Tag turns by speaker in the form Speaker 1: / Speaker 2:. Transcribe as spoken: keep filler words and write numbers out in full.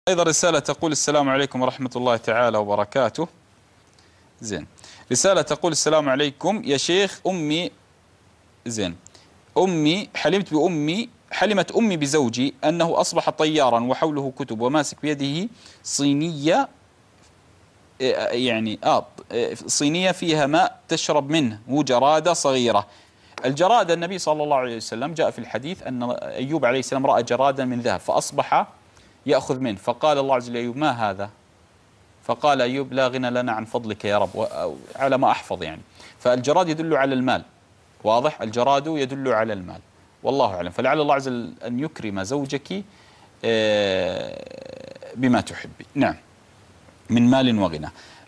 Speaker 1: أيضا رسالة تقول السلام عليكم ورحمة الله تعالى وبركاته. زين. رسالة تقول السلام عليكم يا شيخ، أمي زين أمي حلمت بأمي حلمت أمي بزوجي أنه أصبح طيارا وحوله كتب وماسك بيده صينية، يعني آه صينية فيها ماء تشرب منه وجرادة صغيرة. الجرادة النبي صلى الله عليه وسلم جاء في الحديث أن أيوب عليه السلام رأى جرادا من ذهب فأصبح يأخذ منه، فقال الله عز وجل أيوب ما هذا؟ فقال أيوب لا غنى لنا عن فضلك يا رب، على ما أحفظ يعني. فالجراد يدل على المال، واضح؟ الجراد يدل على المال، والله أعلم. فلعل الله عز وجل أن يكرم زوجك بما تحبي، نعم، من مال وغنى.